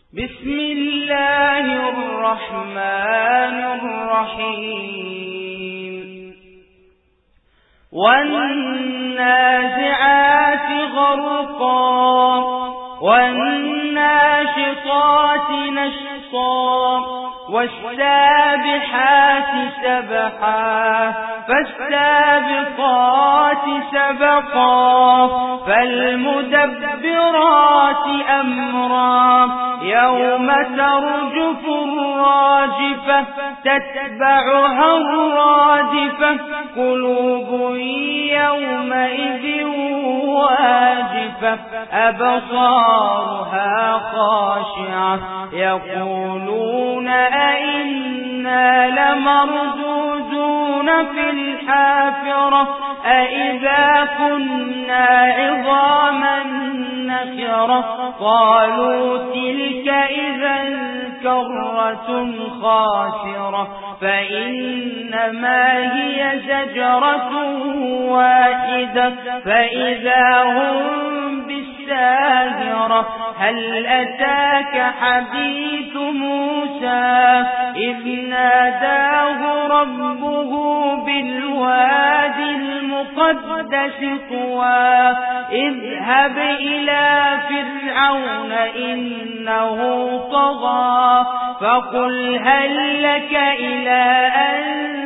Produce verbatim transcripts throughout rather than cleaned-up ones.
بسم الله الرحمن الرحيم والنازعات غرقا والناشطات نشطا والسابحات سبحا فالسابقات سبقا فالمدبرات أمرا يوم ترجف الراجفة تتبعها الرادفة قلوب يومئذ واجفة أبصارها خاشعة يقولون أئنا لمردودون في الحافرة أئذا كنا عظاما نخرة قالوا تلك إذا كرة خاسرة فإنما هي زجرة واحدة فإذا هم بالساهرة هل أتاك حديث موسى إذ ناداه ربه بالوادي المقدس طوى اذهب إلى فرعون إنه طغى فقل هل لك إلى أن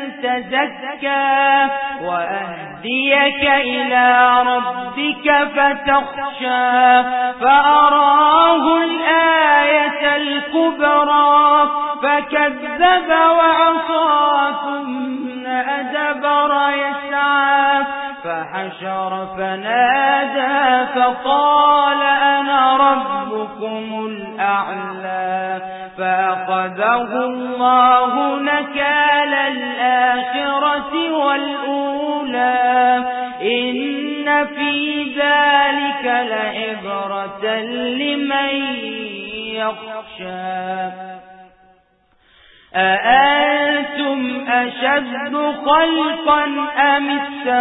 تزكى وأهديك إلى ربك فتخشى فأراه الآية الكبرى فكذب وعصى ثم أدبر يسعى فحشر فنادى فقال أنا ربكم الأعلى فأخذه الله نكال الآخرة والأولى إن في ذلك لعبرة لمن يخشى أأنتم أشد خلقا أم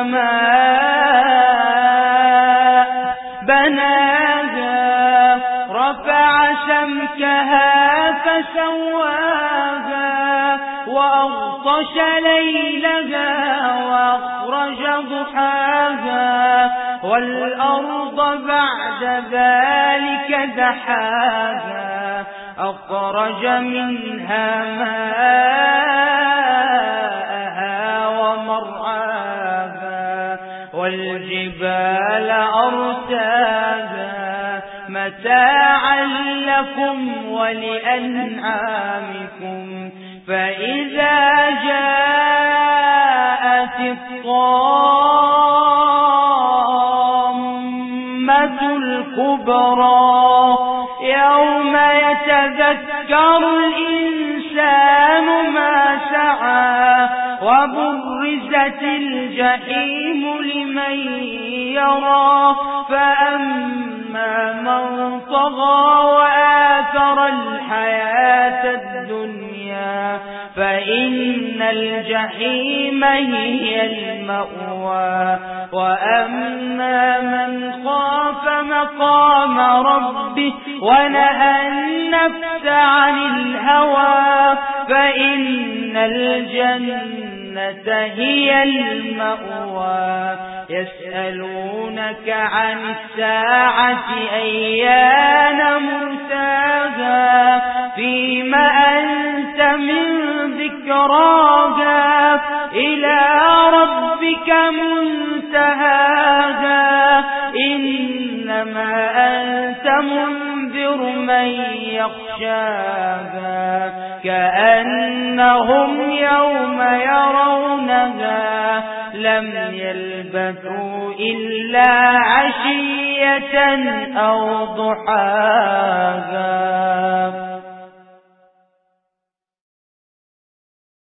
السماء بناها رفع سمكها فسواها وأغطش ليلها وأخرج ضحاها والأرض بعد ذلك دحاها أخرج منها ماءها ومرعاها والجبال أرساها متاعا لكم ولأنعامكم فإذا جاءت الطامة الكبرى يوم يتذكر الإنسان ما سعى وبرزت الجحيم لمن يرى فأما من طغى وآثر الحياة الدنيا فإن الجحيم هي المأوى وأما من خاف مقام ربه ونهى النفس عن الهوى فإن الجنة هي المأوى يسألونك عن الساعة أيان مرساها فيما أنت من ذكراها إلى ربك منتهاها إنما أنت منذر من يخشاها كأنهم يوم يرونها لم يلبثوا إلا عشية أو ضحاها.